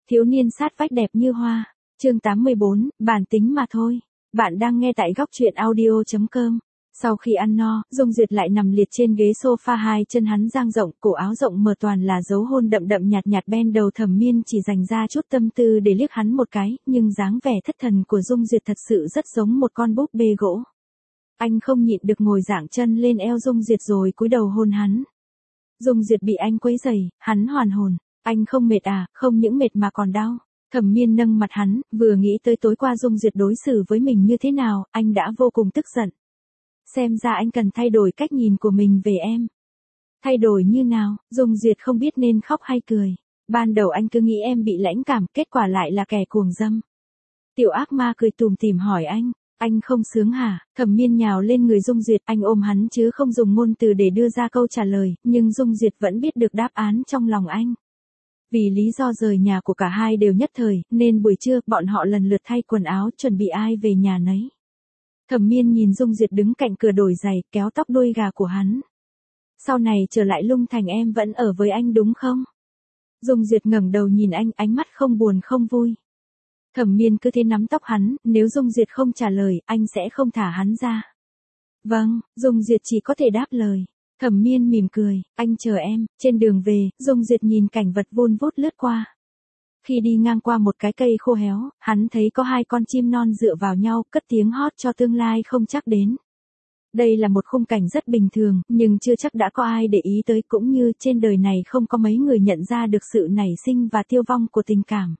Thiếu niên sát vách đẹp như hoa. Chương 84, bản tính mà thôi. Bạn đang nghe tại góc truyện audio.com. Sau khi ăn no, Dung Duyệt lại nằm liệt trên ghế sofa, hai chân hắn dang rộng, cổ áo rộng mở toàn là dấu hôn đậm đậm nhạt nhạt. Ben đầu Thẩm Miên chỉ dành ra chút tâm tư để liếc hắn một cái, nhưng dáng vẻ thất thần của Dung Duyệt thật sự rất giống một con búp bê gỗ. Anh không nhịn được ngồi giãng chân lên eo Dung Duyệt rồi cúi đầu hôn hắn. Dung Duyệt bị anh quấy rầy, hắn hoàn hồn. Anh không mệt à? Không những mệt mà còn đau. Thẩm Miên nâng mặt hắn, vừa nghĩ tới tối qua Dung Duyệt đối xử với mình như thế nào, anh đã vô cùng tức giận. Xem ra anh cần thay đổi cách nhìn của mình về em. Thay đổi như nào? Dung Duyệt không biết nên khóc hay cười. Ban đầu anh cứ nghĩ em bị lãnh cảm, kết quả lại là kẻ cuồng dâm. Tiểu ác ma cười tủm tỉm hỏi anh không sướng hả? Thẩm Miên nhào lên người Dung Duyệt, anh ôm hắn chứ không dùng ngôn từ để đưa ra câu trả lời, nhưng Dung Duyệt vẫn biết được đáp án trong lòng anh. Vì lý do rời nhà của cả hai đều nhất thời, nên buổi trưa, bọn họ lần lượt thay quần áo, chuẩn bị ai về nhà nấy. Thẩm Miên nhìn Dung Duyệt đứng cạnh cửa đổi giày, kéo tóc đuôi gà của hắn. Sau này trở lại Lung Thành em vẫn ở với anh đúng không? Dung Duyệt ngẩng đầu nhìn anh, ánh mắt không buồn không vui. Thẩm Miên cứ thế nắm tóc hắn, nếu Dung Duyệt không trả lời, anh sẽ không thả hắn ra. Vâng, Dung Duyệt chỉ có thể đáp lời. Thẩm Miên mỉm cười, anh chờ em. Trên đường về, Dung Duyệt nhìn cảnh vật vun vút lướt qua. Khi đi ngang qua một cái cây khô héo, hắn thấy có hai con chim non dựa vào nhau, cất tiếng hót cho tương lai không chắc đến. Đây là một khung cảnh rất bình thường, nhưng chưa chắc đã có ai để ý tới, cũng như trên đời này không có mấy người nhận ra được sự nảy sinh và tiêu vong của tình cảm.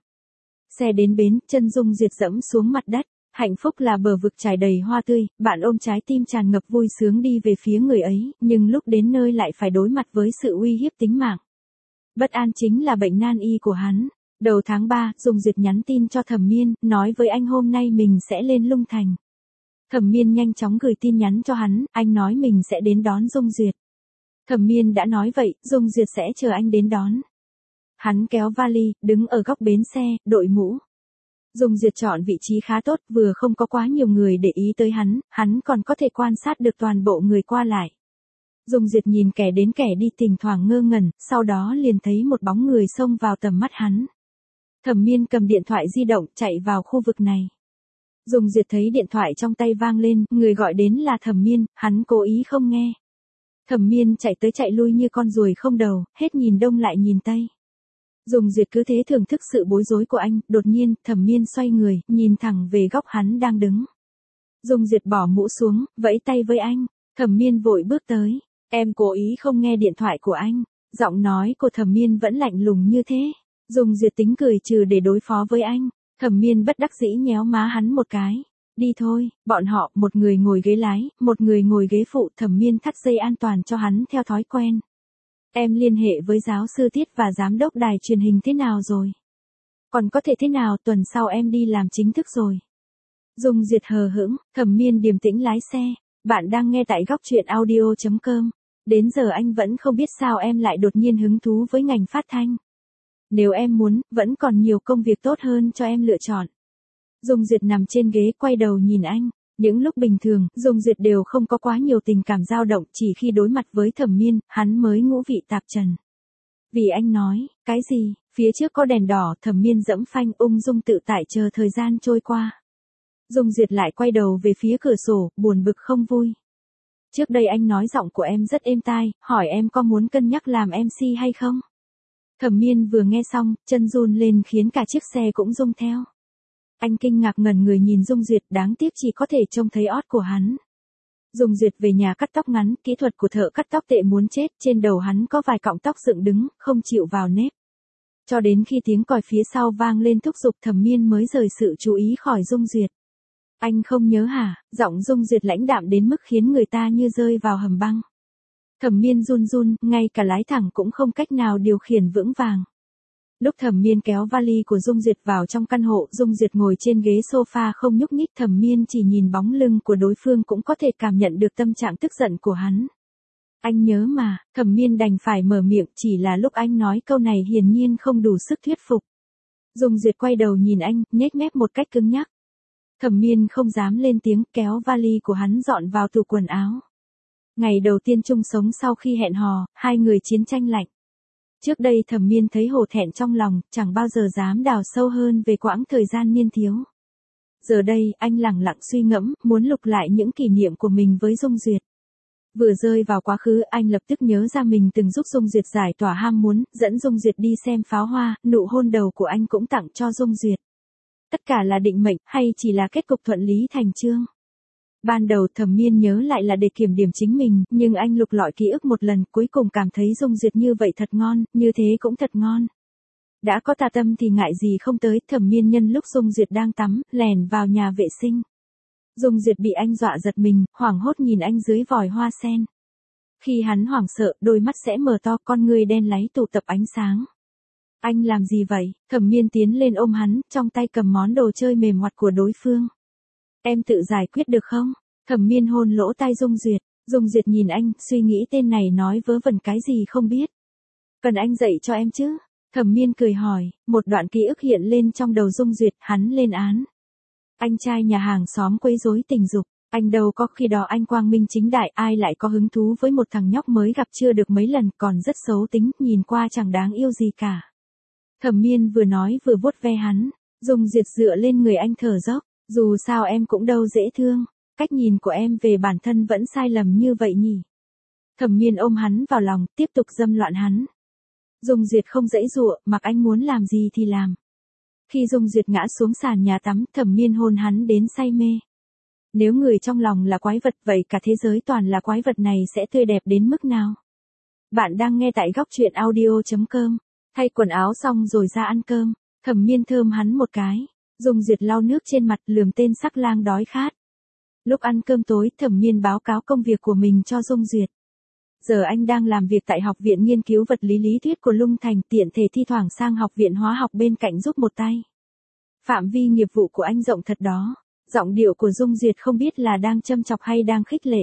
Xe đến bến, chân Dung Duyệt dẫm xuống mặt đất. Hạnh phúc là bờ vực trải đầy hoa tươi, bạn ôm trái tim tràn ngập vui sướng đi về phía người ấy, nhưng lúc đến nơi lại phải đối mặt với sự uy hiếp tính mạng. Bất an chính là bệnh nan y của hắn. Đầu tháng 3, Dung Duyệt nhắn tin cho Thẩm Miên, nói với anh hôm nay mình sẽ lên Lung Thành. Thẩm Miên nhanh chóng gửi tin nhắn cho hắn, anh nói mình sẽ đến đón Dung Duyệt. Thẩm Miên đã nói vậy, Dung Duyệt sẽ chờ anh đến đón. Hắn kéo vali, đứng ở góc bến xe, đội mũ. Dung Duyệt chọn vị trí khá tốt, vừa không có quá nhiều người để ý tới hắn còn có thể quan sát được toàn bộ người qua lại. Dung Duyệt nhìn kẻ đến kẻ đi thỉnh thoảng ngơ ngẩn, sau đó liền thấy một bóng người xông vào tầm mắt hắn. Thẩm Miên cầm điện thoại di động chạy vào khu vực này. Dung Duyệt thấy điện thoại trong tay vang lên, người gọi đến là Thẩm Miên, hắn cố ý không nghe. Thẩm Miên chạy tới chạy lui như con ruồi không đầu, hết nhìn đông lại nhìn tây. Dung Duyệt cứ thế thưởng thức sự bối rối của anh, đột nhiên, Thẩm Miên xoay người, nhìn thẳng về góc hắn đang đứng. Dung Duyệt bỏ mũ xuống, vẫy tay với anh. Thẩm Miên vội bước tới. Em cố ý không nghe điện thoại của anh. Giọng nói của Thẩm Miên vẫn lạnh lùng như thế. Dung Duyệt tính cười trừ để đối phó với anh. Thẩm Miên bất đắc dĩ nhéo má hắn một cái. Đi thôi, bọn họ, một người ngồi ghế lái, một người ngồi ghế phụ. Thẩm Miên thắt dây an toàn cho hắn theo thói quen. Em liên hệ với giáo sư Tiết và giám đốc đài truyền hình thế nào rồi? Còn có thể thế nào, tuần sau em đi làm chính thức rồi. Dung Duyệt hờ hững, Thẩm Miên điềm tĩnh lái xe. Bạn đang nghe tại góc truyện audio.com. Đến giờ anh vẫn không biết sao em lại đột nhiên hứng thú với ngành phát thanh. Nếu em muốn, vẫn còn nhiều công việc tốt hơn cho em lựa chọn. Dung Duyệt nằm trên ghế quay đầu nhìn anh. Những lúc bình thường, Dung Duyệt đều không có quá nhiều tình cảm dao động, chỉ khi đối mặt với Thẩm Miên, hắn mới ngũ vị tạp trần. Vì anh nói, cái gì, phía trước có đèn đỏ, Thẩm Miên dẫm phanh ung dung tự tại chờ thời gian trôi qua. Dung Duyệt lại quay đầu về phía cửa sổ, buồn bực không vui. Trước đây anh nói giọng của em rất êm tai, hỏi em có muốn cân nhắc làm MC hay không? Thẩm Miên vừa nghe xong, chân run lên khiến cả chiếc xe cũng rung theo. Anh kinh ngạc ngẩn người nhìn Dung Duyệt, đáng tiếc chỉ có thể trông thấy ót của hắn. Dung Duyệt về nhà cắt tóc ngắn, kỹ thuật của thợ cắt tóc tệ muốn chết, trên đầu hắn có vài cọng tóc dựng đứng, không chịu vào nếp. Cho đến khi tiếng còi phía sau vang lên thúc giục, Thẩm Miên mới rời sự chú ý khỏi Dung Duyệt. Anh không nhớ hả? Giọng Dung Duyệt lãnh đạm đến mức khiến người ta như rơi vào hầm băng. Thẩm Miên run run, ngay cả lái thẳng cũng không cách nào điều khiển vững vàng. Lúc Thẩm Miên kéo vali của Dung Duyệt vào trong căn hộ, Dung Duyệt ngồi trên ghế sofa không nhúc nhích. Thẩm Miên chỉ nhìn bóng lưng của đối phương cũng có thể cảm nhận được tâm trạng tức giận của hắn. Anh nhớ mà, Thẩm Miên đành phải mở miệng, chỉ là lúc anh nói câu này hiển nhiên không đủ sức thuyết phục. Dung Duyệt quay đầu nhìn anh, nhếch mép một cách cứng nhắc. Thẩm Miên không dám lên tiếng, kéo vali của hắn dọn vào tủ quần áo. Ngày đầu tiên chung sống sau khi hẹn hò, hai người chiến tranh lạnh. Trước đây Thẩm Miên thấy hổ thẹn trong lòng, chẳng bao giờ dám đào sâu hơn về quãng thời gian niên thiếu. Giờ đây, anh lẳng lặng suy ngẫm, muốn lục lại những kỷ niệm của mình với Dung Duyệt. Vừa rơi vào quá khứ, anh lập tức nhớ ra mình từng giúp Dung Duyệt giải tỏa ham muốn, dẫn Dung Duyệt đi xem pháo hoa, nụ hôn đầu của anh cũng tặng cho Dung Duyệt. Tất cả là định mệnh, hay chỉ là kết cục thuận lý thành chương? Ban đầu Thẩm Miên nhớ lại là để kiểm điểm chính mình, nhưng anh lục lọi ký ức một lần, cuối cùng cảm thấy Dung Duyệt như vậy thật ngon, như thế cũng thật ngon. Đã có tà tâm thì ngại gì không tới. Thẩm Miên nhân lúc Dung Duyệt đang tắm, lèn vào nhà vệ sinh. Dung Duyệt bị anh dọa giật mình, hoảng hốt nhìn anh dưới vòi hoa sen. Khi hắn hoảng sợ, đôi mắt sẽ mở to, con ngươi đen láy tụ tập ánh sáng. Anh làm gì vậy? Thẩm Miên tiến lên ôm hắn, trong tay cầm món đồ chơi mềm ngoặt của đối phương. Em tự giải quyết được không? Thẩm Miên hôn lỗ tai Dung Duyệt. Dung Duyệt nhìn anh, suy nghĩ tên này nói vớ vẩn cái gì không biết. Cần anh dạy cho em chứ? Thẩm Miên cười hỏi, một đoạn ký ức hiện lên trong đầu Dung Duyệt, hắn lên án. Anh trai nhà hàng xóm quấy rối tình dục, anh đâu có, khi đó anh quang minh chính đại, ai lại có hứng thú với một thằng nhóc mới gặp chưa được mấy lần, còn rất xấu tính, nhìn qua chẳng đáng yêu gì cả. Thẩm Miên vừa nói vừa vuốt ve hắn. Dung Duyệt dựa lên người anh thở dốc, dù sao em cũng đâu dễ thương, cách nhìn của em về bản thân vẫn sai lầm như vậy nhỉ. Thẩm Miên ôm hắn vào lòng, tiếp tục dâm loạn hắn. Dung Duyệt không giãy giụa, mặc anh muốn làm gì thì làm. Khi Dung Duyệt ngã xuống sàn nhà tắm, Thẩm Miên hôn hắn đến say mê. Nếu người trong lòng là quái vật, vậy cả thế giới toàn là quái vật này sẽ tươi đẹp đến mức nào? Bạn đang nghe tại góc truyện audio.com. Thay quần áo xong rồi ra ăn cơm. Thẩm Miên thơm hắn một cái. Dung Duyệt lau nước trên mặt, lườm tên sắc lang đói khát. Lúc ăn cơm tối, Thẩm Miên báo cáo công việc của mình cho Dung Duyệt. Giờ anh đang làm việc tại Học viện Nghiên cứu Vật lý Lý thuyết của Lung Thành, tiện thể thi thoảng sang Học viện Hóa học bên cạnh giúp một tay. Phạm vi nghiệp vụ của anh rộng thật đó. Giọng điệu của Dung Duyệt không biết là đang châm chọc hay đang khích lệ.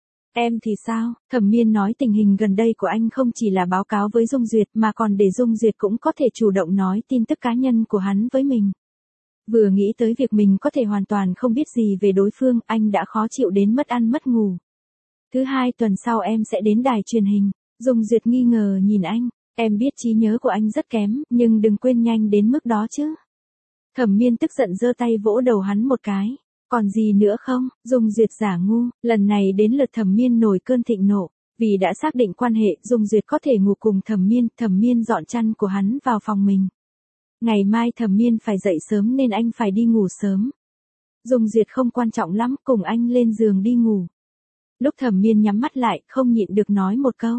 Em thì sao? Thẩm Miên nói tình hình gần đây của anh không chỉ là báo cáo với Dung Duyệt mà còn để Dung Duyệt cũng có thể chủ động nói tin tức cá nhân của hắn với mình. Vừa nghĩ tới việc mình có thể hoàn toàn không biết gì về đối phương, anh đã khó chịu đến mất ăn mất ngủ. Thứ hai tuần sau em sẽ đến đài truyền hình. Dung Duyệt nghi ngờ nhìn anh. Em biết trí nhớ của anh rất kém, nhưng đừng quên nhanh đến mức đó chứ. Thẩm Miên tức giận giơ tay vỗ đầu hắn một cái. Còn gì nữa không? Dung Duyệt giả ngu. Lần này đến lượt Thẩm Miên nổi cơn thịnh nộ. Vì đã xác định quan hệ, Dung Duyệt có thể ngủ cùng Thẩm Miên dọn chăn của hắn vào phòng mình. Ngày mai Thẩm Miên phải dậy sớm nên anh phải đi ngủ sớm. Dung Duyệt không quan trọng lắm, cùng anh lên giường đi ngủ. Lúc Thẩm Miên nhắm mắt lại, không nhịn được nói một câu.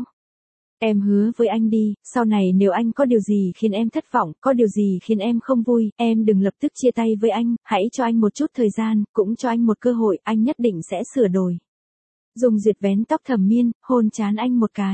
Em hứa với anh đi, sau này nếu anh có điều gì khiến em thất vọng, có điều gì khiến em không vui, em đừng lập tức chia tay với anh, hãy cho anh một chút thời gian, cũng cho anh một cơ hội, anh nhất định sẽ sửa đổi. Dung Duyệt vén tóc Thẩm Miên, hôn trán anh một cái.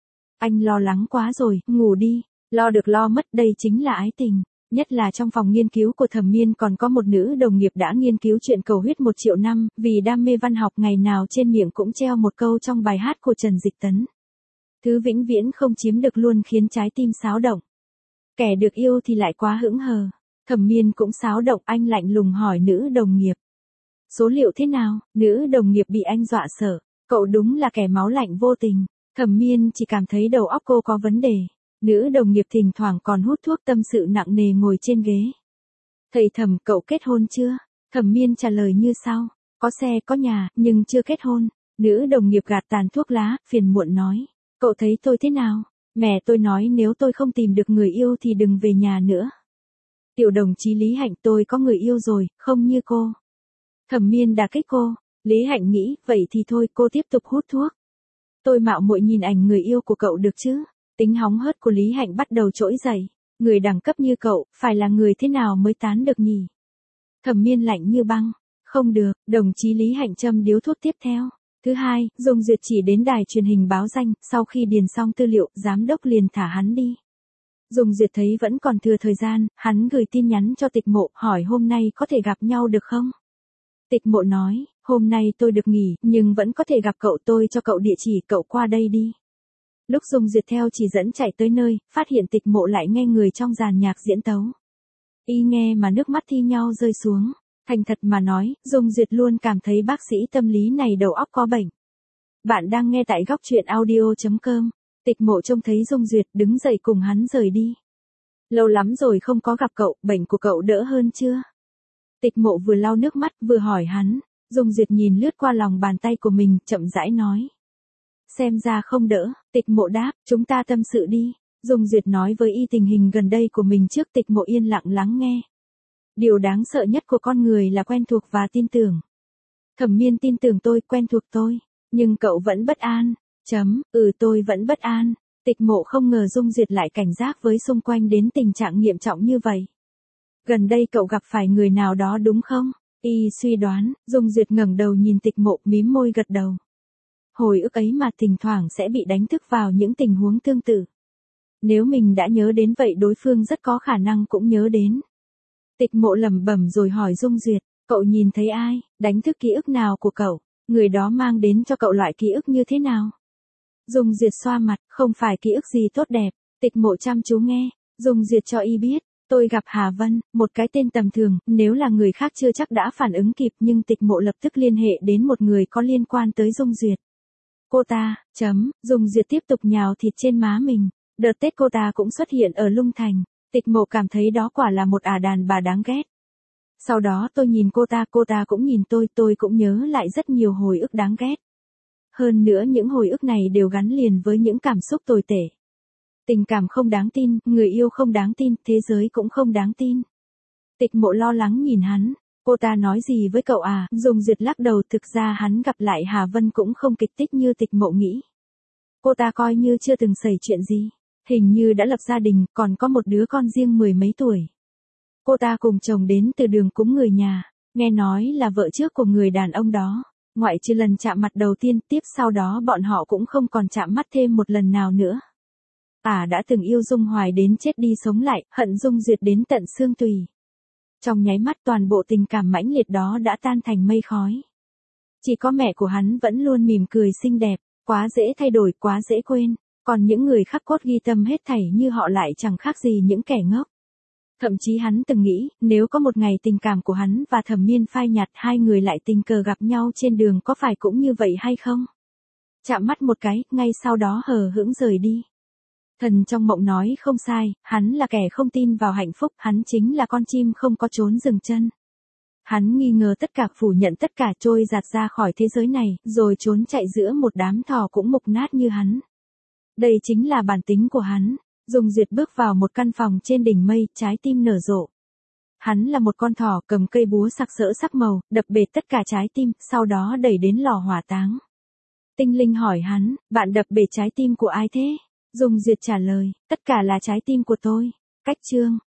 Anh lo lắng quá rồi, ngủ đi, lo được lo mất, đây chính là ái tình. Nhất là trong phòng nghiên cứu của Thẩm Miên còn có một nữ đồng nghiệp đã nghiên cứu chuyện cầu huyết 1 triệu năm, vì đam mê văn học ngày nào trên miệng cũng treo một câu trong bài hát của Trần Dịch Tấn. Thứ vĩnh viễn không chiếm được luôn khiến trái tim xáo động. Kẻ được yêu thì lại quá hững hờ. Thẩm Miên cũng xáo động, anh lạnh lùng hỏi nữ đồng nghiệp. Số liệu thế nào? Nữ đồng nghiệp bị anh dọa sợ. Cậu đúng là kẻ máu lạnh vô tình. Thẩm Miên chỉ cảm thấy đầu óc cô có vấn đề. Nữ đồng nghiệp thỉnh thoảng còn hút thuốc tâm sự nặng nề ngồi trên ghế. Thầy Thẩm, cậu kết hôn chưa? Thẩm Miên trả lời như sau. Có xe có nhà, nhưng chưa kết hôn. Nữ đồng nghiệp gạt tàn thuốc lá, phiền muộn nói. Cậu thấy tôi thế nào? Mẹ tôi nói nếu tôi không tìm được người yêu thì đừng về nhà nữa. Tiểu đồng chí Lý Hạnh, tôi có người yêu rồi, không như cô. Thẩm Miên đả kích cô. Lý Hạnh nghĩ, vậy thì thôi, cô tiếp tục hút thuốc. Tôi mạo muội nhìn ảnh người yêu của cậu được chứ? Tính hóng hớt của Lý Hạnh bắt đầu trỗi dậy. Người đẳng cấp như cậu, phải là người thế nào mới tán được nhỉ? Thẩm Miên lạnh như băng. Không được, đồng chí Lý Hạnh châm điếu thuốc tiếp theo. Thứ hai, Dung Duyệt chỉ đến đài truyền hình báo danh, sau khi điền xong tư liệu, giám đốc liền thả hắn đi. Dung Duyệt thấy vẫn còn thừa thời gian, hắn gửi tin nhắn cho Tịch Mộ, hỏi hôm nay có thể gặp nhau được không? Tịch Mộ nói, hôm nay tôi được nghỉ, nhưng vẫn có thể gặp cậu, tôi cho cậu địa chỉ, cậu qua đây đi. Lúc Dung Duyệt theo chỉ dẫn chạy tới nơi, phát hiện Tịch Mộ lại nghe người trong dàn nhạc diễn tấu. Y nghe mà nước mắt thi nhau rơi xuống. Thành thật mà nói, Dung Duyệt luôn cảm thấy bác sĩ tâm lý này đầu óc có bệnh. Bạn đang nghe tại góc truyện audio.com. Tịch Mộ trông thấy Dung Duyệt đứng dậy cùng hắn rời đi. Lâu lắm rồi không có gặp cậu, bệnh của cậu đỡ hơn chưa? Tịch Mộ vừa lau nước mắt vừa hỏi hắn. Dung Duyệt nhìn lướt qua lòng bàn tay của mình, chậm rãi nói. Xem ra không đỡ. Tịch Mộ đáp, chúng ta tâm sự đi. Dung Duyệt nói với y tình hình gần đây của mình trước. Tịch Mộ yên lặng lắng nghe. Điều đáng sợ nhất của con người là quen thuộc và tin tưởng. Thẩm Miên tin tưởng tôi, quen thuộc tôi. Nhưng cậu vẫn bất an. Tôi vẫn bất an. Tịch Mộ không ngờ Dung Duyệt lại cảnh giác với xung quanh đến tình trạng nghiêm trọng như vậy. Gần đây cậu gặp phải người nào đó đúng không? Y suy đoán. Dung Duyệt ngẩng đầu nhìn Tịch Mộ, mím môi gật đầu. Hồi ức ấy mà thỉnh thoảng sẽ bị đánh thức vào những tình huống tương tự. Nếu mình đã nhớ đến vậy đối phương rất có khả năng cũng nhớ đến. Tịch Mộ lẩm bẩm rồi hỏi Dung Duyệt, cậu nhìn thấy ai, đánh thức ký ức nào của cậu, người đó mang đến cho cậu loại ký ức như thế nào? Dung Duyệt xoa mặt, không phải ký ức gì tốt đẹp. Tịch Mộ chăm chú nghe. Dung Duyệt cho y biết, tôi gặp Hà Vân, một cái tên tầm thường, nếu là người khác chưa chắc đã phản ứng kịp, nhưng Tịch Mộ lập tức liên hệ đến một người có liên quan tới Dung Duyệt. Cô ta, Dung Duyệt tiếp tục nhào thịt trên má mình. Đợt Tết cô ta cũng xuất hiện ở Lung Thành. Tịch Mộ cảm thấy đó quả là một đàn bà đáng ghét. Sau đó tôi nhìn cô ta cũng nhìn tôi cũng nhớ lại rất nhiều hồi ức đáng ghét. Hơn nữa những hồi ức này đều gắn liền với những cảm xúc tồi tệ. Tình cảm không đáng tin, người yêu không đáng tin, thế giới cũng không đáng tin. Tịch Mộ lo lắng nhìn hắn. Cô ta nói gì với cậu à? Dung Duyệt lắc đầu, thực ra hắn gặp lại Hà Vân cũng không kịch tích như Tịch Mộ nghĩ. Cô ta coi như chưa từng xảy chuyện gì. Hình như đã lập gia đình, còn có một đứa con riêng 10 mấy tuổi. Cô ta cùng chồng đến từ đường cúng người nhà, nghe nói là vợ trước của người đàn ông đó. Ngoại trừ lần chạm mặt đầu tiên, tiếp sau đó bọn họ cũng không còn chạm mắt thêm một lần nào nữa. Đã từng yêu Dung Hoài đến chết đi sống lại, hận Dung Duyệt đến tận xương tùy. Trong nháy mắt toàn bộ tình cảm mãnh liệt đó đã tan thành mây khói. Chỉ có mẹ của hắn vẫn luôn mỉm cười xinh đẹp, quá dễ thay đổi, quá dễ quên. Còn những người khắc cốt ghi tâm hết thảy như họ lại chẳng khác gì những kẻ ngốc. Thậm chí hắn từng nghĩ, nếu có một ngày tình cảm của hắn và Thẩm Miên phai nhạt, hai người lại tình cờ gặp nhau trên đường, có phải cũng như vậy hay không? Chạm mắt một cái, ngay sau đó hờ hững rời đi. Thần trong mộng nói không sai, hắn là kẻ không tin vào hạnh phúc, hắn chính là con chim không có chốn dừng chân. Hắn nghi ngờ tất cả, phủ nhận tất cả, trôi giạt ra khỏi thế giới này, rồi trốn chạy giữa một đám thỏ cũng mục nát như hắn. Đây chính là bản tính của hắn. Dung Duyệt bước vào một căn phòng trên đỉnh mây, trái tim nở rộ. Hắn là một con thỏ cầm cây búa sặc sỡ sắc màu, đập bể tất cả trái tim, sau đó đẩy đến lò hỏa táng. Tinh linh hỏi hắn, bạn đập bể trái tim của ai thế? Dung Duyệt trả lời, tất cả là trái tim của tôi. Cách chương